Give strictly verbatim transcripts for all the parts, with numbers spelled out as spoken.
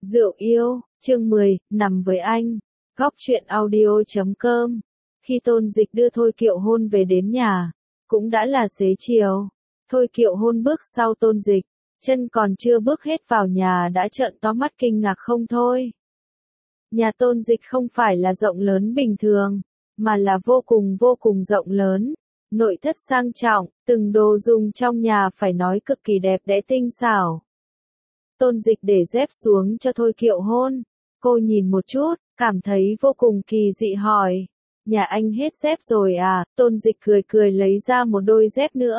Rượu yêu, chương mười, nằm với anh. Góc truyện audio chấm com. Khi Tôn Dịch đưa Thôi Kiệu Hôn về đến nhà, cũng đã là xế chiều. Thôi Kiệu Hôn bước sau Tôn Dịch, chân còn chưa bước hết vào nhà đã trợn to mắt kinh ngạc không thôi. Nhà Tôn Dịch không phải là rộng lớn bình thường, mà là vô cùng vô cùng rộng lớn. Nội thất sang trọng, từng đồ dùng trong nhà phải nói cực kỳ đẹp đẽ tinh xảo. Tôn Dịch để dép xuống cho Thôi Kiệu Hôn. Cô nhìn một chút, cảm thấy vô cùng kỳ dị hỏi. Nhà anh hết dép rồi à? Tôn Dịch cười cười lấy ra một đôi dép nữa.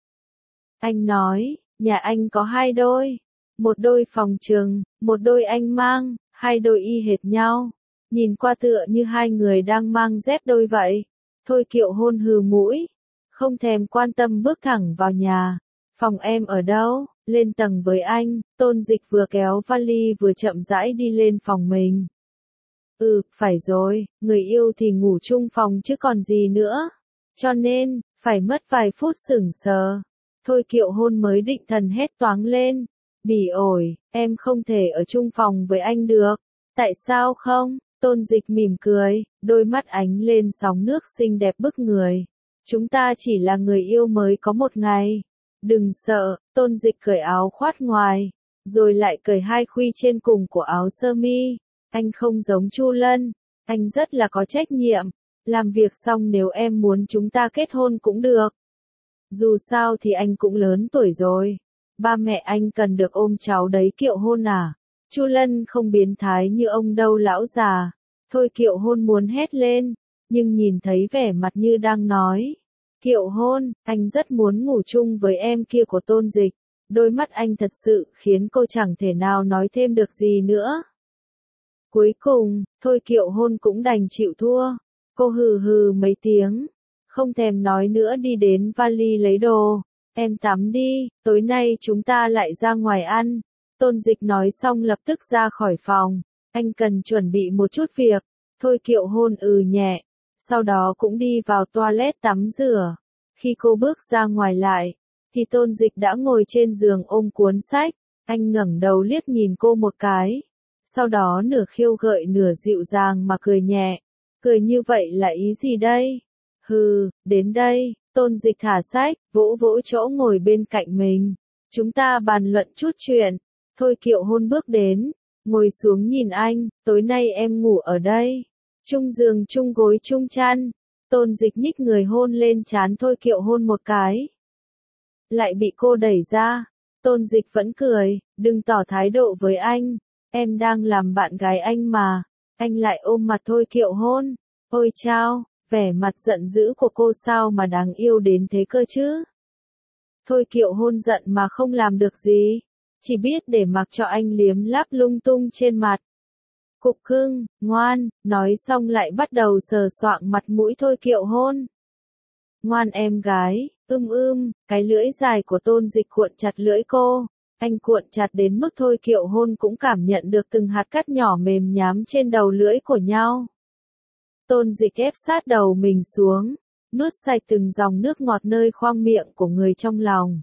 Anh nói, nhà anh có hai đôi. Một đôi phòng trường, một đôi anh mang, hai đôi y hệt nhau. Nhìn qua tựa như hai người đang mang dép đôi vậy. Thôi Kiệu Hôn hừ mũi, không thèm quan tâm bước thẳng vào nhà. Phòng em ở đâu? Lên tầng với anh. Tôn Dịch vừa kéo vali vừa chậm rãi đi lên phòng mình. Ừ, phải rồi, người yêu thì ngủ chung phòng chứ còn gì nữa. Cho nên, phải mất vài phút sững sờ. Thôi Kiệu Hôn mới định thần hét toáng lên. Bỉ ổi, em không thể ở chung phòng với anh được. Tại sao không? Tôn Dịch mỉm cười, đôi mắt ánh lên sóng nước xinh đẹp bức người. Chúng ta chỉ là người yêu mới có một ngày. Đừng sợ, Tôn Dịch cởi áo khoác ngoài, rồi lại cởi hai khuy trên cùng của áo sơ mi. Anh không giống Chu Lân, anh rất là có trách nhiệm. Làm việc xong nếu em muốn chúng ta kết hôn cũng được. Dù sao thì anh cũng lớn tuổi rồi. Ba mẹ anh cần được ôm cháu đấy Kiệu Hôn à? Chu Lân không biến thái như ông đâu lão già. Thôi Kiệu Hôn muốn hét lên, nhưng nhìn thấy vẻ mặt như đang nói. Kiệu Hôn, anh rất muốn ngủ chung với em kia của Tôn Dịch. Đôi mắt anh thật sự khiến cô chẳng thể nào nói thêm được gì nữa. Cuối cùng, Thôi Kiệu Hôn cũng đành chịu thua. Cô hừ hừ mấy tiếng, không thèm nói nữa đi đến vali lấy đồ. Em tắm đi, tối nay chúng ta lại ra ngoài ăn. Tôn Dịch nói xong lập tức ra khỏi phòng. Anh cần chuẩn bị một chút việc. Thôi Kiệu Hôn ừ nhẹ. Sau đó cũng đi vào toilet tắm rửa. Khi cô bước ra ngoài lại, thì Tôn Dịch đã ngồi trên giường ôm cuốn sách. Anh ngẩng đầu liếc nhìn cô một cái. Sau đó nửa khiêu gợi nửa dịu dàng mà cười nhẹ. Cười như vậy là ý gì đây? Hừ, đến đây. Tôn Dịch thả sách, vỗ vỗ chỗ ngồi bên cạnh mình. Chúng ta bàn luận chút chuyện. Thôi Kiệu Hôn bước đến, ngồi xuống nhìn anh. Tối nay em ngủ ở đây. Chung giường chung gối chung chăn. Tôn Dịch nhích người hôn lên trán Thôi Kiệu Hôn một cái. Lại bị cô đẩy ra. Tôn Dịch vẫn cười, đừng tỏ thái độ với anh. Em đang làm bạn gái anh mà. Anh lại ôm mặt Thôi Kiệu Hôn. Ôi chao, vẻ mặt giận dữ của cô sao mà đáng yêu đến thế cơ chứ. Thôi Kiệu Hôn giận mà không làm được gì. Chỉ biết để mặc cho anh liếm láp lung tung trên mặt. Cục cưng, ngoan, nói xong lại bắt đầu sờ soạng mặt mũi Thôi Kiệu Hôn. Ngoan em gái, ưm ưm, cái lưỡi dài của Tôn Dịch cuộn chặt lưỡi cô. Anh cuộn chặt đến mức Thôi Kiệu Hôn cũng cảm nhận được từng hạt cát nhỏ mềm nhám trên đầu lưỡi của nhau. Tôn Dịch ép sát đầu mình xuống, nuốt sạch từng dòng nước ngọt nơi khoang miệng của người trong lòng.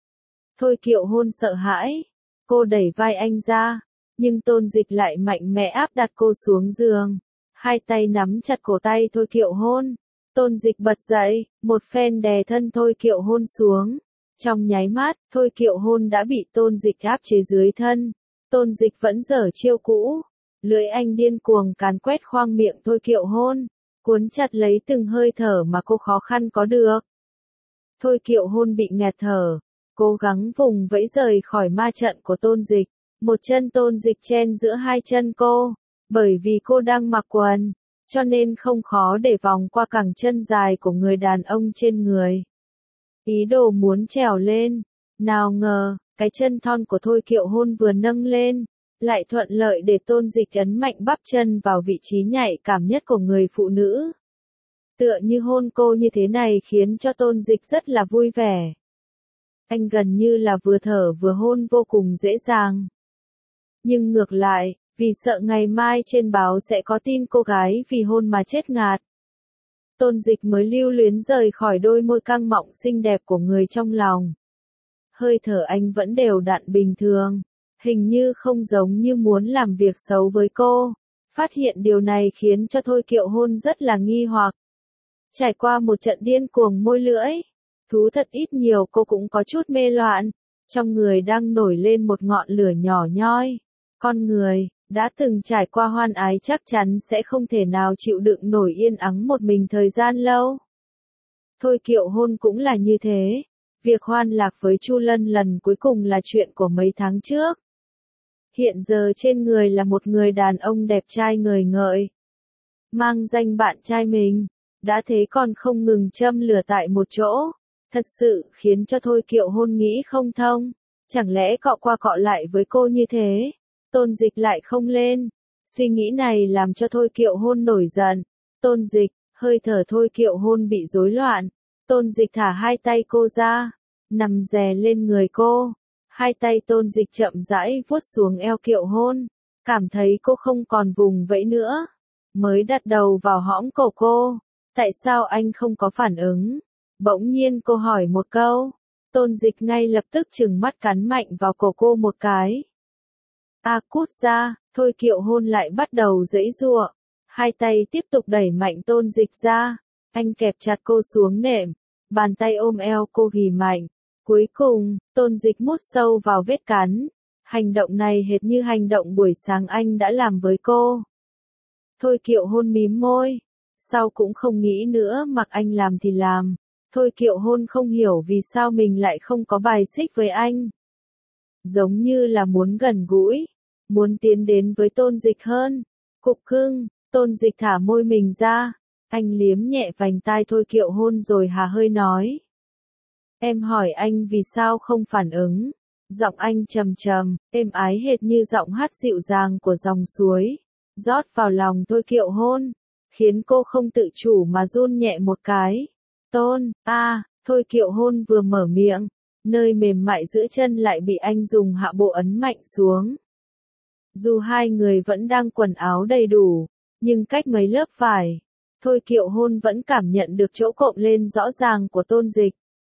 Thôi Kiệu Hôn sợ hãi, cô đẩy vai anh ra. Nhưng Tôn Dịch lại mạnh mẽ áp đặt cô xuống giường. Hai tay nắm chặt cổ tay Thôi Kiệu Hôn. Tôn Dịch bật dậy, một phen đè thân Thôi Kiệu Hôn xuống. Trong nháy mắt, Thôi Kiệu Hôn đã bị Tôn Dịch áp chế dưới thân. Tôn Dịch vẫn dở chiêu cũ. Lưỡi anh điên cuồng càn quét khoang miệng Thôi Kiệu Hôn, cuốn chặt lấy từng hơi thở mà cô khó khăn có được. Thôi Kiệu Hôn bị nghẹt thở, cố gắng vùng vẫy rời khỏi ma trận của Tôn Dịch. Một chân Tôn Dịch chen giữa hai chân cô, bởi vì cô đang mặc quần, cho nên không khó để vòng qua cẳng chân dài của người đàn ông trên người. Ý đồ muốn trèo lên, nào ngờ, cái chân thon của Thôi Kiệu Hôn vừa nâng lên, lại thuận lợi để Tôn Dịch ấn mạnh bắp chân vào vị trí nhạy cảm nhất của người phụ nữ. Tựa như hôn cô như thế này khiến cho Tôn Dịch rất là vui vẻ. Anh gần như là vừa thở vừa hôn vô cùng dễ dàng. Nhưng ngược lại, vì sợ ngày mai trên báo sẽ có tin cô gái vì hôn mà chết ngạt. Tôn Dịch mới lưu luyến rời khỏi đôi môi căng mọng xinh đẹp của người trong lòng. Hơi thở anh vẫn đều đặn bình thường, hình như không giống như muốn làm việc xấu với cô. Phát hiện điều này khiến cho Thôi Kiệu Hôn rất là nghi hoặc. Trải qua một trận điên cuồng môi lưỡi, thú thật ít nhiều cô cũng có chút mê loạn, trong người đang nổi lên một ngọn lửa nhỏ nhoi. Con người, đã từng trải qua hoan ái chắc chắn sẽ không thể nào chịu đựng nổi yên ắng một mình thời gian lâu. Thôi Kiệu Hôn cũng là như thế. Việc hoan lạc với Chu Lân lần cuối cùng là chuyện của mấy tháng trước. Hiện giờ trên người là một người đàn ông đẹp trai ngời ngợi. Mang danh bạn trai mình, đã thế còn không ngừng châm lửa tại một chỗ. Thật sự khiến cho Thôi Kiệu Hôn nghĩ không thông. Chẳng lẽ cọ qua cọ lại với cô như thế, Tôn Dịch lại không lên. Suy nghĩ này làm cho Thôi Kiệu Hôn nổi giận. Tôn Dịch, hơi thở Thôi Kiệu Hôn bị rối loạn. Tôn Dịch thả hai tay cô ra, nằm đè lên người cô. Hai tay Tôn Dịch chậm rãi vuốt xuống eo Kiệu Hôn, cảm thấy cô không còn vùng vẫy nữa, mới đặt đầu vào hõm cổ cô. Tại sao anh không có phản ứng? Bỗng nhiên cô hỏi một câu. Tôn Dịch ngay lập tức trừng mắt cắn mạnh vào cổ cô một cái. A à, cút ra. Thôi Kiệu Hôn lại bắt đầu giãy giụa. Hai tay tiếp tục đẩy mạnh Tôn Dịch ra. Anh kẹp chặt cô xuống nệm, bàn tay ôm eo cô ghì mạnh. Cuối cùng, Tôn Dịch mút sâu vào vết cắn. Hành động này hệt như hành động buổi sáng anh đã làm với cô. Thôi Kiệu Hôn mím môi. Sau cũng không nghĩ nữa, mặc anh làm thì làm. Thôi Kiệu Hôn không hiểu vì sao mình lại không có bài xích với anh. Giống như là muốn gần gũi, muốn tiến đến với Tôn Dịch hơn. Cục cưng, Tôn Dịch thả môi mình ra. Anh liếm nhẹ vành tai Thôi Kiệu Hôn rồi hà hơi nói. Em hỏi anh vì sao không phản ứng. Giọng anh trầm trầm, êm ái hệt như giọng hát dịu dàng của dòng suối, rót vào lòng Thôi Kiệu Hôn, khiến cô không tự chủ mà run nhẹ một cái. Tôn, a, à, Thôi Kiệu Hôn vừa mở miệng, nơi mềm mại giữa chân lại bị anh dùng hạ bộ ấn mạnh xuống. Dù hai người vẫn đang quần áo đầy đủ, nhưng cách mấy lớp vải, Thôi Kiệu Hôn vẫn cảm nhận được chỗ cộm lên rõ ràng của Tôn Dịch.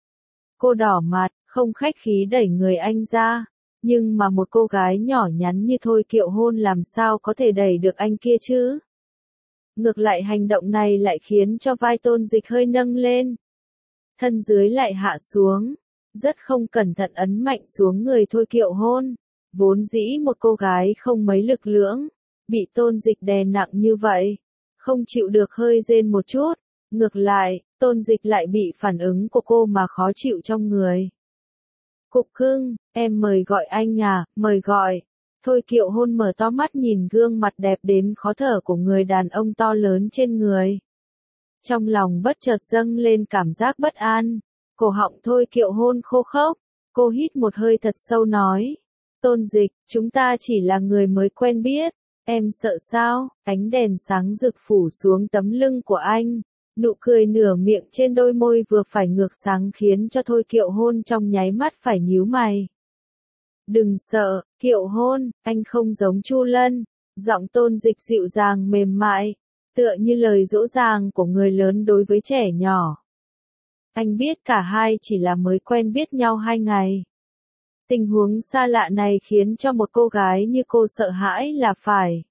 Cô đỏ mặt, không khách khí đẩy người anh ra, nhưng mà một cô gái nhỏ nhắn như Thôi Kiệu Hôn làm sao có thể đẩy được anh kia chứ? Ngược lại hành động này lại khiến cho vai Tôn Dịch hơi nâng lên. Thân dưới lại hạ xuống, rất không cẩn thận ấn mạnh xuống người Thôi Kiệu Hôn. Vốn dĩ một cô gái không mấy lực lưỡng, bị Tôn Dịch đè nặng như vậy, không chịu được hơi rên một chút. Ngược lại, Tôn Dịch lại bị phản ứng của cô mà khó chịu trong người. Cục cưng, em mời gọi anh à, mời gọi. Thôi Kiệu Hôn mở to mắt nhìn gương mặt đẹp đến khó thở của người đàn ông to lớn trên người. Trong lòng bất chợt dâng lên cảm giác bất an. Cổ họng Thôi Kiệu Hôn khô khốc. Cô hít một hơi thật sâu nói. Tôn Dịch, chúng ta chỉ là người mới quen biết. Em sợ sao? Ánh đèn sáng rực phủ xuống tấm lưng của anh. Nụ cười nửa miệng trên đôi môi vừa phải ngược sáng khiến cho Thôi Kiệu Hôn trong nháy mắt phải nhíu mày. Đừng sợ, Kiệu Hôn, anh không giống Chu Lân. Giọng Tôn Dịch dịu dàng mềm mại, tựa như lời dỗ dàng của người lớn đối với trẻ nhỏ. Anh biết cả hai chỉ là mới quen biết nhau hai ngày. Tình huống xa lạ này khiến cho một cô gái như cô sợ hãi là phải.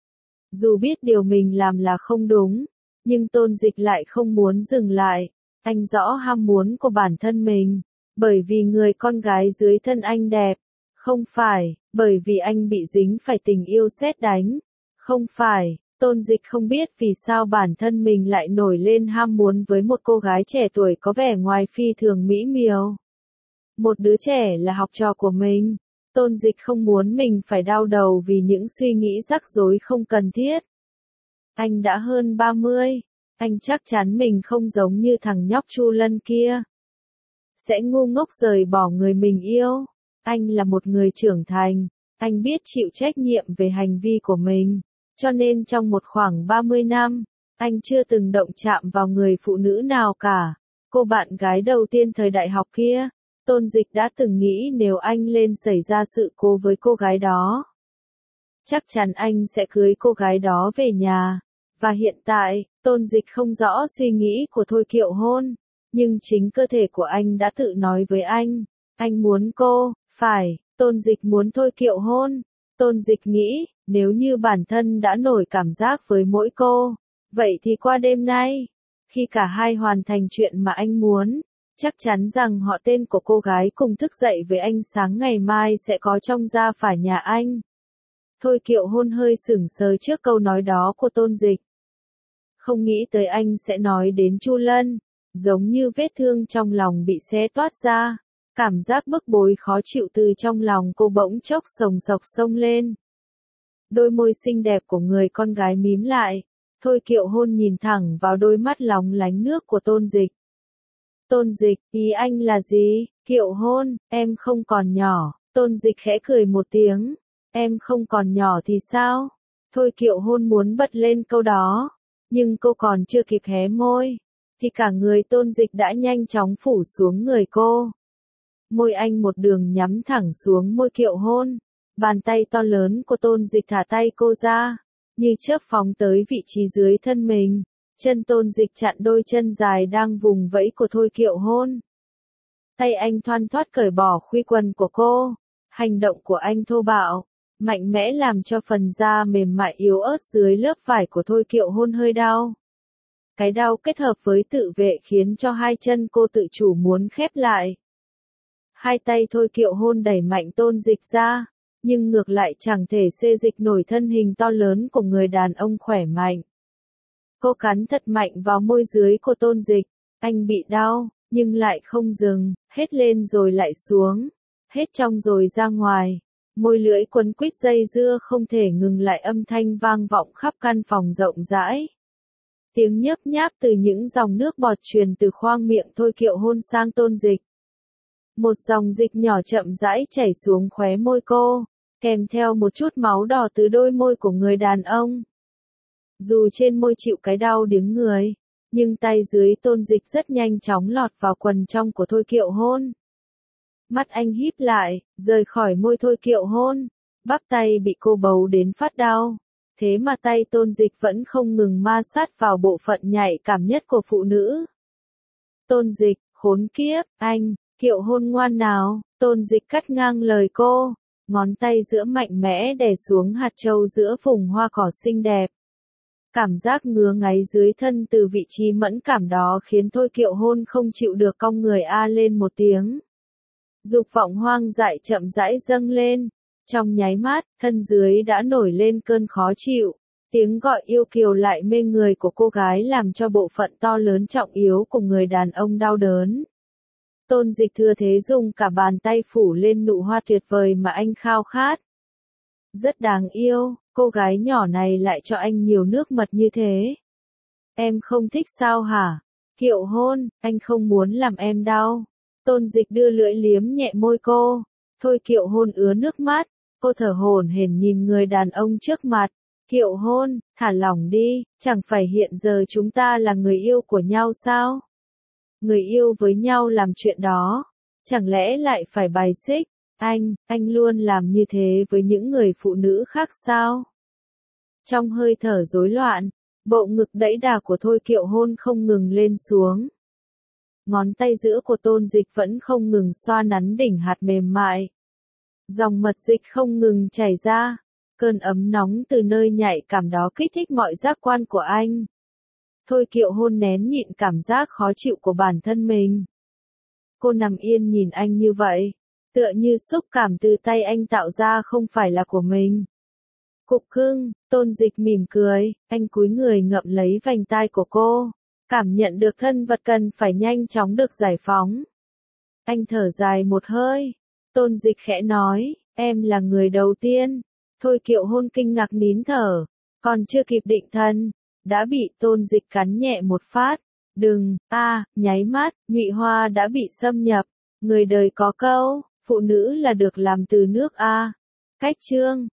Dù biết điều mình làm là không đúng, nhưng Tôn Dịch lại không muốn dừng lại. Anh rõ ham muốn của bản thân mình, bởi vì người con gái dưới thân anh đẹp. Không phải, bởi vì anh bị dính phải tình yêu sét đánh. Không phải, Tôn Dịch không biết vì sao bản thân mình lại nổi lên ham muốn với một cô gái trẻ tuổi có vẻ ngoài phi thường mỹ miều. Một đứa trẻ là học trò của mình. Tôn Dịch không muốn mình phải đau đầu vì những suy nghĩ rắc rối không cần thiết. Anh đã hơn ba mươi, anh chắc chắn mình không giống như thằng nhóc Chu Lân kia. Sẽ ngu ngốc rời bỏ người mình yêu. Anh là một người trưởng thành, anh biết chịu trách nhiệm về hành vi của mình, cho nên trong một khoảng ba mươi năm, anh chưa từng động chạm vào người phụ nữ nào cả. Cô bạn gái đầu tiên thời đại học kia, Tôn Dịch đã từng nghĩ nếu anh lên xảy ra sự cố với cô gái đó, chắc chắn anh sẽ cưới cô gái đó về nhà. Và hiện tại, Tôn Dịch không rõ suy nghĩ của Thôi Kiệu Hôn, nhưng chính cơ thể của anh đã tự nói với anh, anh muốn cô, phải, Tôn Dịch muốn Thôi Kiệu hôn. Tôn Dịch nghĩ, nếu như bản thân đã nổi cảm giác với mỗi cô, vậy thì qua đêm nay, khi cả hai hoàn thành chuyện mà anh muốn, chắc chắn rằng họ tên của cô gái cùng thức dậy với anh sáng ngày mai sẽ có trong gia phả nhà anh. Thôi Kiệu hôn hơi sửng sờ trước câu nói đó của Tôn Dịch. Không nghĩ tới anh sẽ nói đến Chu Lân, giống như vết thương trong lòng bị xé toát ra. Cảm giác bức bối khó chịu từ trong lòng cô bỗng chốc sồng sộc sông lên. Đôi môi xinh đẹp của người con gái mím lại. Thôi Kiệu hôn nhìn thẳng vào đôi mắt lóng lánh nước của Tôn Dịch. Tôn Dịch, ý anh là gì? Kiệu hôn, em không còn nhỏ. Tôn Dịch khẽ cười một tiếng. Em không còn nhỏ thì sao? Thôi Kiệu hôn muốn bật lên câu đó. Nhưng cô còn chưa kịp hé môi. Thì cả người Tôn Dịch đã nhanh chóng phủ xuống người cô. Môi anh một đường nhắm thẳng xuống môi Kiệu hôn. Bàn tay to lớn của Tôn Dịch thả tay cô ra. Như chớp phóng tới vị trí dưới thân mình. Chân Tôn Dịch chặn đôi chân dài đang vùng vẫy của Thôi Kiệu hôn. Tay anh thoăn thoắt cởi bỏ khuy quần của cô. Hành động của anh thô bạo, mạnh mẽ làm cho phần da mềm mại yếu ớt dưới lớp vải của Thôi Kiệu hôn hơi đau. Cái đau kết hợp với tự vệ khiến cho hai chân cô tự chủ muốn khép lại. Hai tay Thôi Kiệu hôn đẩy mạnh Tôn Dịch ra, nhưng ngược lại chẳng thể xê dịch nổi thân hình to lớn của người đàn ông khỏe mạnh. Cô cắn thật mạnh vào môi dưới của Tôn Dịch, anh bị đau, nhưng lại không dừng, hết lên rồi lại xuống, hết trong rồi ra ngoài. Môi lưỡi quấn quýt dây dưa không thể ngừng lại, âm thanh vang vọng khắp căn phòng rộng rãi. Tiếng nhấp nháp từ những dòng nước bọt truyền từ khoang miệng Thôi Kiệu hôn sang Tôn Dịch. Một dòng dịch nhỏ chậm rãi chảy xuống khóe môi cô, kèm theo một chút máu đỏ từ đôi môi của người đàn ông. Dù trên môi chịu cái đau điếng người, nhưng tay dưới Tôn Dịch rất nhanh chóng lọt vào quần trong của Thôi Kiệu hôn. Mắt anh híp lại, rời khỏi môi Thôi Kiệu hôn, bắp tay bị cô bấu đến phát đau. Thế mà tay Tôn Dịch vẫn không ngừng ma sát vào bộ phận nhạy cảm nhất của phụ nữ. Tôn Dịch, khốn kiếp, anh, Kiệu hôn ngoan nào, Tôn Dịch cắt ngang lời cô, ngón tay giữa mạnh mẽ đè xuống hạt châu giữa vùng hoa cỏ xinh đẹp. Cảm giác ngứa ngáy dưới thân từ vị trí mẫn cảm đó khiến Thôi Kiệu hôn không chịu được, cong người a lên một tiếng. Dục vọng hoang dại chậm rãi dâng lên. Trong nháy mắt, thân dưới đã nổi lên cơn khó chịu. Tiếng gọi yêu kiều lại mê người của cô gái làm cho bộ phận to lớn trọng yếu của người đàn ông đau đớn. Tôn Dịch thừa thế dùng cả bàn tay phủ lên nụ hoa tuyệt vời mà anh khao khát. Rất đáng yêu, cô gái nhỏ này lại cho anh nhiều nước mật như thế. Em không thích sao hả? Kiệu hôn, anh không muốn làm em đau. Tôn Dịch đưa lưỡi liếm nhẹ môi cô. Thôi Kiệu hôn ứa nước mắt. Cô thở hổn hển nhìn người đàn ông trước mặt. Kiệu hôn, thả lỏng đi, chẳng phải hiện giờ chúng ta là người yêu của nhau sao? Người yêu với nhau làm chuyện đó, chẳng lẽ lại phải bài xích? Anh, anh luôn làm như thế với những người phụ nữ khác sao? Trong hơi thở rối loạn, bộ ngực đẫy đà của Thôi Kiệu hôn không ngừng lên xuống. Ngón tay giữa của Tôn Dịch vẫn không ngừng xoa nắn đỉnh hạt mềm mại. Dòng mật dịch không ngừng chảy ra. Cơn ấm nóng từ nơi nhạy cảm đó kích thích mọi giác quan của anh. Thôi Kiệu hôn nén nhịn cảm giác khó chịu của bản thân mình. Cô nằm yên nhìn anh như vậy, tựa như xúc cảm từ tay anh tạo ra không phải là của mình. Cục cưng, Tôn Dịch mỉm cười, anh cúi người ngậm lấy vành tai của cô, cảm nhận được thân vật cần phải nhanh chóng được giải phóng. Anh thở dài một hơi, Tôn Dịch khẽ nói, em là người đầu tiên. Thôi Kiệu hôn kinh ngạc nín thở, còn chưa kịp định thần, đã bị Tôn Dịch cắn nhẹ một phát. Đừng, a, à, nháy mắt, nhụy hoa đã bị xâm nhập. Người đời có câu, phụ nữ là được làm từ nước a. Cách chương